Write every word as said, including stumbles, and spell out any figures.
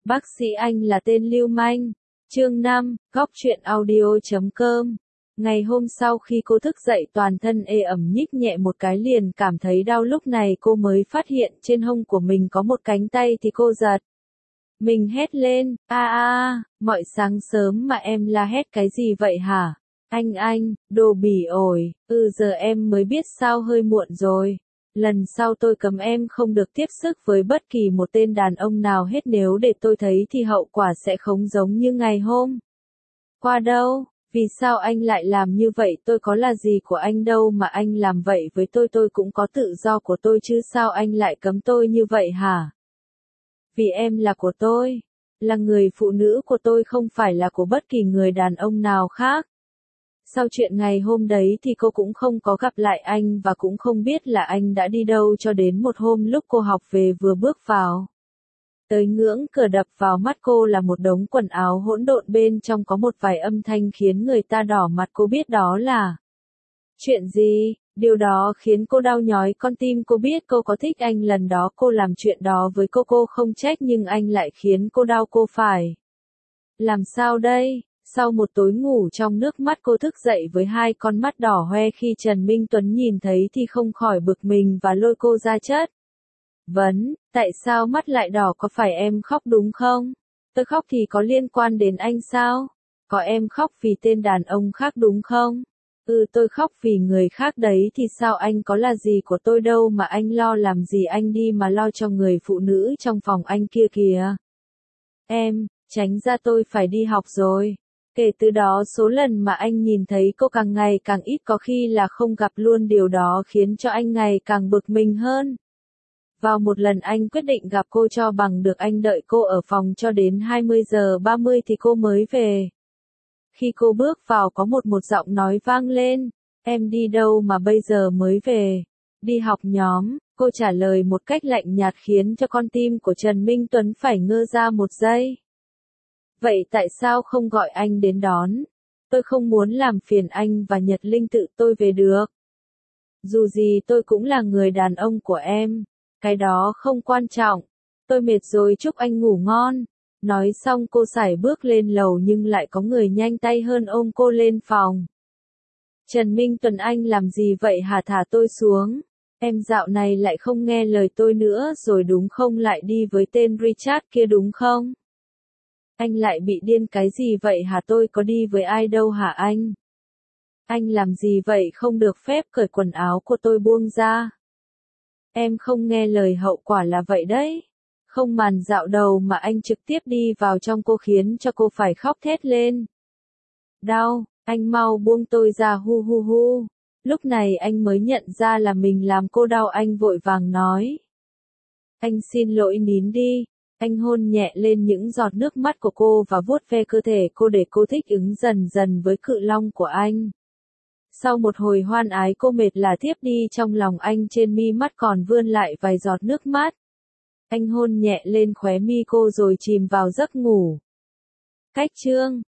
Bác sĩ Anh là tên lưu manh. Chương năm, góc truyện audio chấm com. Ngày hôm sau khi cô thức dậy toàn thân ê ẩm nhích nhẹ một cái liền cảm thấy đau, lúc này cô mới phát hiện trên hông của mình có một cánh tay thì cô giật. Mình hét lên, a a, mọi sáng sớm mà em la hét cái gì vậy hả? Anh anh, đồ bỉ ổi, ừ giờ em mới biết sao hơi muộn rồi. Lần sau tôi cấm em không được tiếp sức với bất kỳ một tên đàn ông nào hết, nếu để tôi thấy thì hậu quả sẽ không giống như ngày hôm qua đâu. Vì sao anh lại làm như vậy? Tôi có là gì của anh đâu mà anh làm vậy với tôi, tôi cũng có tự do của tôi chứ, sao anh lại cấm tôi như vậy hả? Vì em là của tôi, là người phụ nữ của tôi, không phải là của bất kỳ người đàn ông nào khác. Sau chuyện ngày hôm đấy thì cô cũng không có gặp lại anh và cũng không biết là anh đã đi đâu cho đến một hôm lúc cô học về vừa bước vào. Tới ngưỡng cửa đập vào mắt cô là một đống quần áo hỗn độn, bên trong có một vài âm thanh khiến người ta đỏ mặt. Cô biết đó là chuyện gì, điều đó khiến cô đau nhói con tim. Cô biết cô có thích anh, lần đó cô làm chuyện đó với cô cô không trách, nhưng anh lại khiến cô đau, cô phải làm sao đây? Sau một tối ngủ trong nước mắt, cô thức dậy với hai con mắt đỏ hoe. Khi Trần Minh Tuấn nhìn thấy thì không khỏi bực mình và lôi cô ra chất vấn, tại sao mắt lại đỏ, có phải em khóc đúng không? Tôi khóc thì có liên quan đến anh sao? Có, em khóc vì tên đàn ông khác đúng không? Ừ, tôi khóc vì người khác đấy thì sao, anh có là gì của tôi đâu mà anh lo làm gì, anh đi mà lo cho người phụ nữ trong phòng anh kia kìa. Em, tránh ra, tôi phải đi học rồi. Kể từ đó số lần mà anh nhìn thấy cô càng ngày càng ít, có khi là không gặp luôn, điều đó khiến cho anh ngày càng bực mình hơn. Vào một lần anh quyết định gặp cô cho bằng được, anh đợi cô ở phòng cho đến hai mươi giờ ba mươi thì cô mới về. Khi cô bước vào có một một giọng nói vang lên, em đi đâu mà bây giờ mới về? Đi học nhóm, cô trả lời một cách lạnh nhạt khiến cho con tim của Trần Minh Tuấn phải ngơ ra một giây. Vậy tại sao không gọi anh đến đón? Tôi không muốn làm phiền anh và Nhật Linh, tự tôi về được. Dù gì tôi cũng là người đàn ông của em. Cái đó không quan trọng. Tôi mệt rồi, chúc anh ngủ ngon. Nói xong cô sải bước lên lầu nhưng lại có người nhanh tay hơn ôm cô lên phòng. Trần Minh Tuấn, anh làm gì vậy hả? Thả tôi xuống. Em dạo này lại không nghe lời tôi nữa rồi đúng không? Lại đi với tên Richard kia đúng không? Anh lại bị điên cái gì vậy hả? Tôi có đi với ai đâu hả anh? Anh làm gì vậy? Không được phép, cởi quần áo của tôi, buông ra. Em không nghe lời, hậu quả là vậy đấy. Không màn dạo đầu mà anh trực tiếp đi vào trong cô khiến cho cô phải khóc thét lên. Đau, anh mau buông tôi ra, hu hu hu. Lúc này anh mới nhận ra là mình làm cô đau, anh vội vàng nói. Anh xin lỗi, nín đi. Anh hôn nhẹ lên những giọt nước mắt của cô và vuốt ve cơ thể cô để cô thích ứng dần dần với cự long của anh. Sau một hồi hoan ái, cô mệt là thiếp đi trong lòng anh, trên mi mắt còn vươn lại vài giọt nước mắt. Anh hôn nhẹ lên khóe mi cô rồi chìm vào giấc ngủ. Cách chương